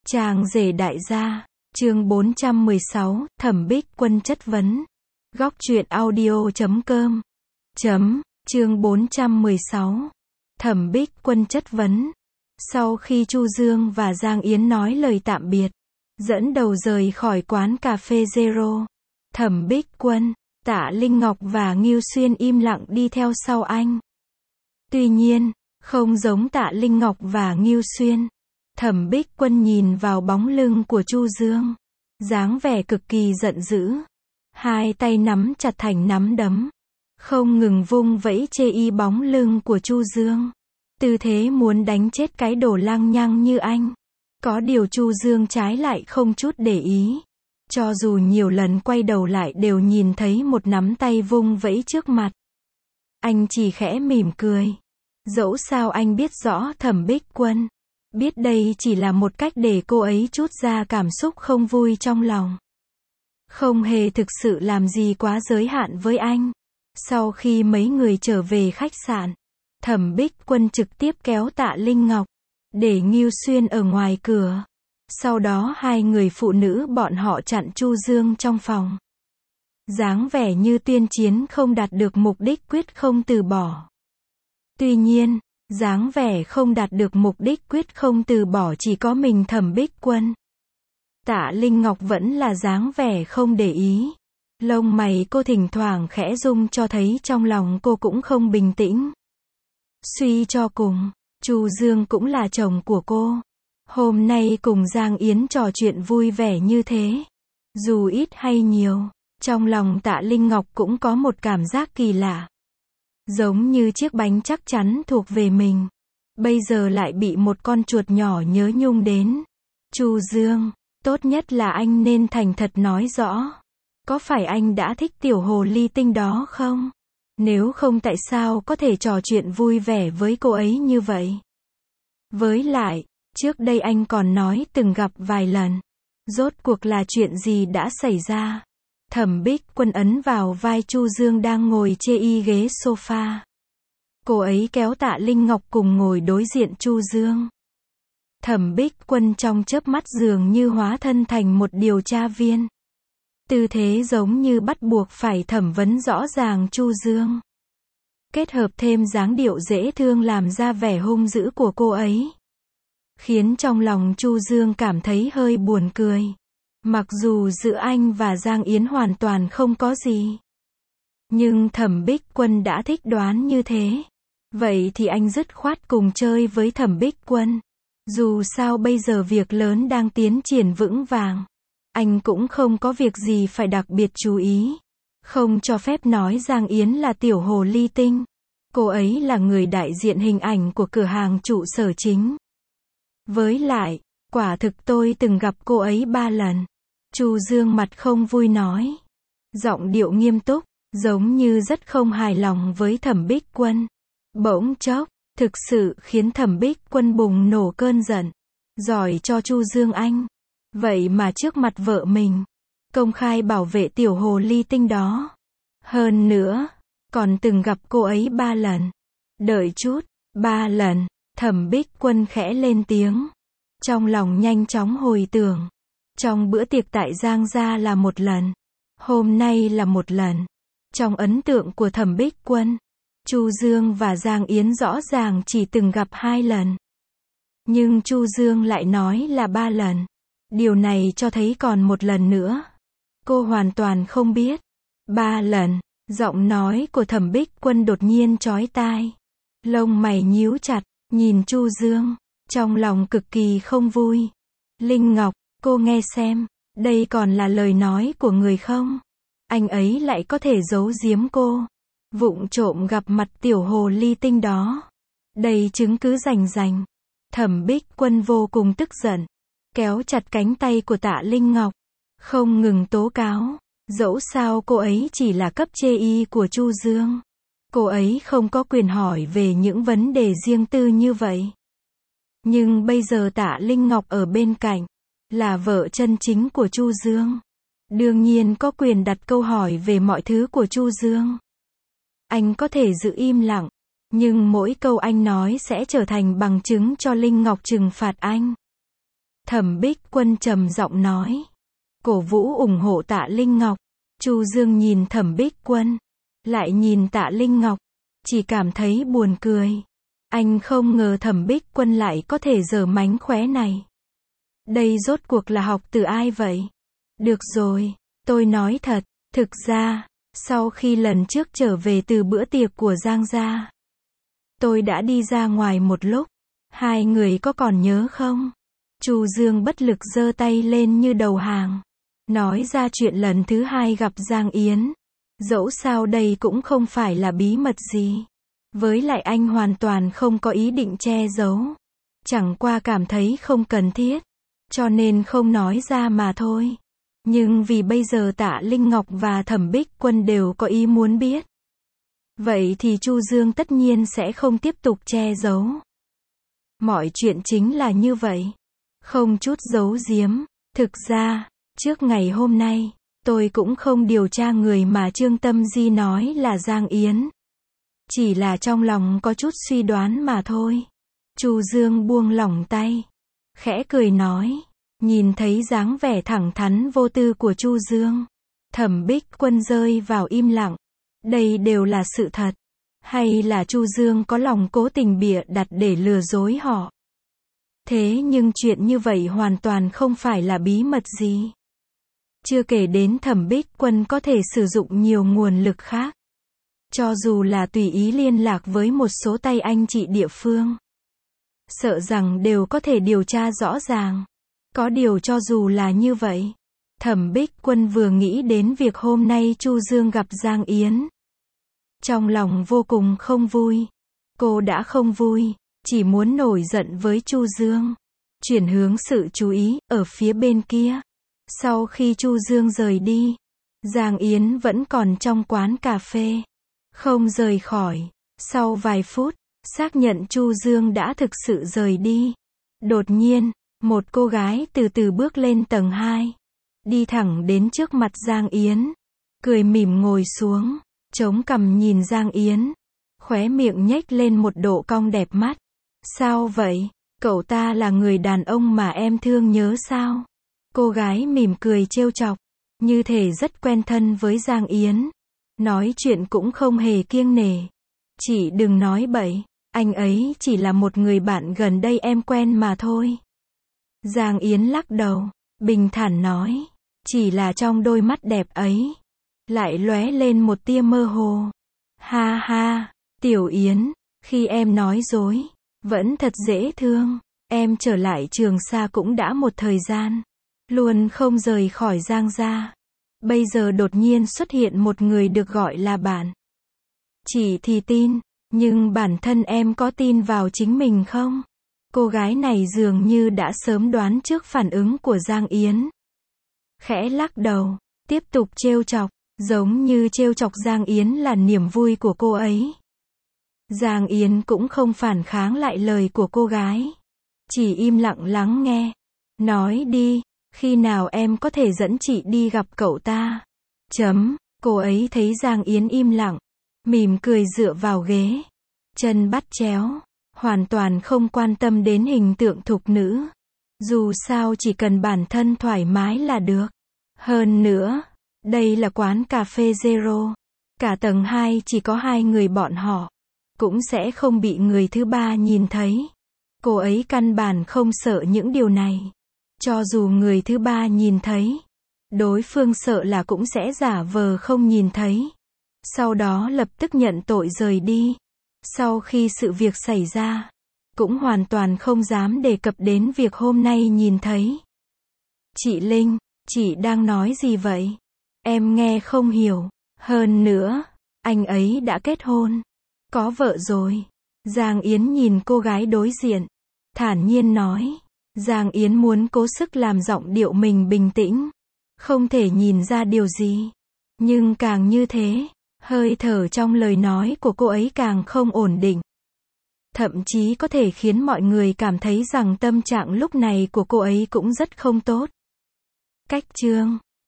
Chàng rể đại gia, chương 416, Thẩm Bích Quân chất vấn. Góc truyện audio.com. Chương 416. Thẩm Bích Quân chất vấn. Sau khi Chu Dương và Giang Yến nói lời tạm biệt, dẫn đầu rời khỏi quán cà phê Zero, Thẩm Bích Quân, Tạ Linh Ngọc và Ngưu Xuyên im lặng đi theo sau anh. Tuy nhiên, không giống Tạ Linh Ngọc và Ngưu Xuyên, Thẩm Bích Quân nhìn vào bóng lưng của Chu Dương, dáng vẻ cực kỳ giận dữ, hai tay nắm chặt thành nắm đấm, không ngừng vung vẫy chê y bóng lưng của Chu Dương, tư thế muốn đánh chết cái đồ lăng nhăng như anh. Có điều Chu Dương trái lại không chút để ý, cho dù nhiều lần quay đầu lại đều nhìn thấy một nắm tay vung vẫy trước mặt. Anh chỉ khẽ mỉm cười. Dẫu sao anh biết rõ Thẩm Bích Quân biết đây chỉ là một cách để cô ấy trút ra cảm xúc không vui trong lòng, không hề thực sự làm gì quá giới hạn với anh. Sau khi mấy người trở về khách sạn, Thẩm Bích Quân trực tiếp kéo Tạ Linh Ngọc, để Ngưu Xuyên ở ngoài cửa. Sau đó hai người phụ nữ bọn họ chặn Chu Dương trong phòng. Dáng vẻ như tuyên chiến không đạt được mục đích quyết không từ bỏ. Tuy nhiên, dáng vẻ không đạt được mục đích quyết không từ bỏ chỉ có mình Thẩm Bích Quân. Tạ Linh Ngọc vẫn là dáng vẻ không để ý. Lông mày cô thỉnh thoảng khẽ rung cho thấy trong lòng cô cũng không bình tĩnh. Suy cho cùng, Chu Dương cũng là chồng của cô. Hôm nay cùng Giang Yến trò chuyện vui vẻ như thế, dù ít hay nhiều, trong lòng Tạ Linh Ngọc cũng có một cảm giác kỳ lạ. Giống như chiếc bánh chắc chắn thuộc về mình, bây giờ lại bị một con chuột nhỏ nhớ nhung đến. Chu Dương, tốt nhất là anh nên thành thật nói rõ. Có phải anh đã thích tiểu hồ ly tinh đó không? Nếu không tại sao có thể trò chuyện vui vẻ với cô ấy như vậy? Với lại, trước đây anh còn nói từng gặp vài lần. Rốt cuộc là chuyện gì đã xảy ra? Thẩm Bích Quân ấn vào vai Chu Dương đang ngồi chê y ghế sofa. Cô ấy kéo Tạ Linh Ngọc cùng ngồi đối diện Chu Dương. Thẩm Bích Quân trong chớp mắt dường như hóa thân thành một điều tra viên. Tư thế giống như bắt buộc phải thẩm vấn rõ ràng Chu Dương. Kết hợp thêm dáng điệu dễ thương làm ra vẻ hung dữ của cô ấy, khiến trong lòng Chu Dương cảm thấy hơi buồn cười. Mặc dù giữa anh và Giang Yến hoàn toàn không có gì, nhưng Thẩm Bích Quân đã thích đoán như thế. Vậy thì anh dứt khoát cùng chơi với Thẩm Bích Quân. Dù sao bây giờ việc lớn đang tiến triển vững vàng, anh cũng không có việc gì phải đặc biệt chú ý. Không cho phép nói Giang Yến là tiểu hồ ly tinh. Cô ấy là người đại diện hình ảnh của cửa hàng trụ sở chính. Với lại, quả thực tôi từng gặp cô ấy 3 lần. Chu Dương mặt không vui nói. Giọng điệu nghiêm túc, giống như rất không hài lòng với Thẩm Bích Quân. Bỗng chốc, thực sự khiến Thẩm Bích Quân bùng nổ cơn giận. Giỏi cho Chu Dương anh. Vậy mà trước mặt vợ mình, công khai bảo vệ tiểu hồ ly tinh đó. Hơn nữa, còn từng gặp cô ấy 3 lần. Đợi chút, 3 lần, Thẩm Bích Quân khẽ lên tiếng. Trong lòng nhanh chóng hồi tưởng. Trong bữa tiệc tại Giang gia là 1 lần. Hôm nay là 1 lần. Trong ấn tượng của Thẩm Bích Quân, Chu Dương và Giang Yến rõ ràng chỉ từng gặp 2 lần. Nhưng Chu Dương lại nói là 3 lần. Điều này cho thấy còn 1 lần nữa. Cô hoàn toàn không biết. 3 lần, giọng nói của Thẩm Bích Quân đột nhiên chói tai. Lông mày nhíu chặt, nhìn Chu Dương, trong lòng cực kỳ không vui. Linh Ngọc, cô nghe xem, đây còn là lời nói của người không? Anh ấy lại có thể giấu giếm cô, vụng trộm gặp mặt tiểu hồ ly tinh đó. Đây chứng cứ rành rành. Thẩm Bích Quân vô cùng tức giận, kéo chặt cánh tay của Tạ Linh Ngọc, không ngừng tố cáo. Dẫu sao cô ấy chỉ là cấp chê y của Chu Dương. Cô ấy không có quyền hỏi về những vấn đề riêng tư như vậy. Nhưng bây giờ Tạ Linh Ngọc ở bên cạnh, là vợ chân chính của Chu Dương. Đương nhiên có quyền đặt câu hỏi về mọi thứ của Chu Dương. Anh có thể giữ im lặng, nhưng mỗi câu anh nói sẽ trở thành bằng chứng cho Linh Ngọc trừng phạt anh. Thẩm Bích Quân trầm giọng nói. Cổ vũ ủng hộ Tạ Linh Ngọc. Chu Dương nhìn Thẩm Bích Quân, lại nhìn Tạ Linh Ngọc, chỉ cảm thấy buồn cười. Anh không ngờ Thẩm Bích Quân lại có thể giở mánh khóe này. Đây rốt cuộc là học từ ai vậy? Được rồi, tôi nói thật, thực ra, sau khi lần trước trở về từ bữa tiệc của Giang gia, tôi đã đi ra ngoài một lúc. Hai người có còn nhớ không? Chu Dương bất lực giơ tay lên như đầu hàng, nói ra chuyện lần thứ hai gặp Giang Yến. Dẫu sao đây cũng không phải là bí mật gì. Với lại anh hoàn toàn không có ý định che giấu. Chẳng qua cảm thấy không cần thiết, cho nên không nói ra mà thôi. Nhưng vì bây giờ Tạ Linh Ngọc và Thẩm Bích Quân đều có ý muốn biết, vậy thì Chu Dương tất nhiên sẽ không tiếp tục che giấu. Mọi chuyện chính là như vậy, không chút giấu giếm. Thực ra, trước ngày hôm nay, tôi cũng không điều tra người mà Trương Tâm Di nói là Giang Yến. Chỉ là trong lòng có chút suy đoán mà thôi. Chu Dương buông lỏng tay, khẽ cười nói. Nhìn thấy dáng vẻ thẳng thắn vô tư của Chu Dương, Thẩm Bích Quân rơi vào im lặng. Đây đều là sự thật, hay là Chu Dương có lòng cố tình bịa đặt để lừa dối họ? Thế nhưng chuyện như vậy hoàn toàn không phải là bí mật gì. Chưa kể đến Thẩm Bích Quân có thể sử dụng nhiều nguồn lực khác. Cho dù là tùy ý liên lạc với một số tay anh chị địa phương, sợ rằng đều có thể điều tra rõ ràng. Có điều cho dù là như vậy, Thẩm Bích Quân vừa nghĩ đến việc hôm nay Chu Dương gặp Giang Yến, trong lòng vô cùng không vui. Cô đã không vui, chỉ muốn nổi giận với Chu Dương, chuyển hướng sự chú ý ở phía bên kia. Sau khi Chu Dương rời đi, Giang Yến vẫn còn trong quán cà phê, không rời khỏi. Sau vài phút, xác nhận Chu Dương đã thực sự rời đi. Đột nhiên, một cô gái từ từ bước lên tầng 2, đi thẳng đến trước mặt Giang Yến, cười mỉm ngồi xuống, chống cằm nhìn Giang Yến, khóe miệng nhếch lên một độ cong đẹp mắt. Sao vậy? Cậu ta là người đàn ông mà em thương nhớ sao? Cô gái mỉm cười trêu chọc, như thể rất quen thân với Giang Yến. Nói chuyện cũng không hề kiêng nể. Chị đừng nói bậy, anh ấy chỉ là một người bạn gần đây em quen mà thôi. Giang Yến lắc đầu, bình thản nói, chỉ là trong đôi mắt đẹp ấy, lại lóe lên một tia mơ hồ. Ha ha, Tiểu Yến, khi em nói dối, vẫn thật dễ thương. Em trở lại Trường Sa cũng đã một thời gian, luôn không rời khỏi Giang gia. Bây giờ đột nhiên xuất hiện một người được gọi là bạn. Chị thì tin, nhưng bản thân em có tin vào chính mình không? Cô gái này dường như đã sớm đoán trước phản ứng của Giang Yến. Khẽ lắc đầu, tiếp tục trêu chọc, giống như trêu chọc Giang Yến là niềm vui của cô ấy. Giang Yến cũng không phản kháng lại lời của cô gái, chỉ im lặng lắng nghe. Nói đi, khi nào em có thể dẫn chị đi gặp cậu ta? Cô ấy thấy Giang Yến im lặng, mỉm cười dựa vào ghế, chân bắt chéo, hoàn toàn không quan tâm đến hình tượng thục nữ. Dù sao chỉ cần bản thân thoải mái là được. Hơn nữa, đây là quán cà phê Zero. Cả tầng 2 chỉ có 2 người bọn họ, cũng sẽ không bị người thứ ba nhìn thấy. Cô ấy căn bản không sợ những điều này. Cho dù người thứ ba nhìn thấy, đối phương sợ là cũng sẽ giả vờ không nhìn thấy, sau đó lập tức nhận tội rời đi. Sau khi sự việc xảy ra, cũng hoàn toàn không dám đề cập đến việc hôm nay nhìn thấy. Chị Linh, chị đang nói gì vậy? Em nghe không hiểu. Hơn nữa, anh ấy đã kết hôn, có vợ rồi. Giang Yến nhìn cô gái đối diện, thản nhiên nói. Giang Yến muốn cố sức làm giọng điệu mình bình tĩnh, không thể nhìn ra điều gì. Nhưng càng như thế, hơi thở trong lời nói của cô ấy càng không ổn định. Thậm chí có thể khiến mọi người cảm thấy rằng tâm trạng lúc này của cô ấy cũng rất không tốt. Cách chương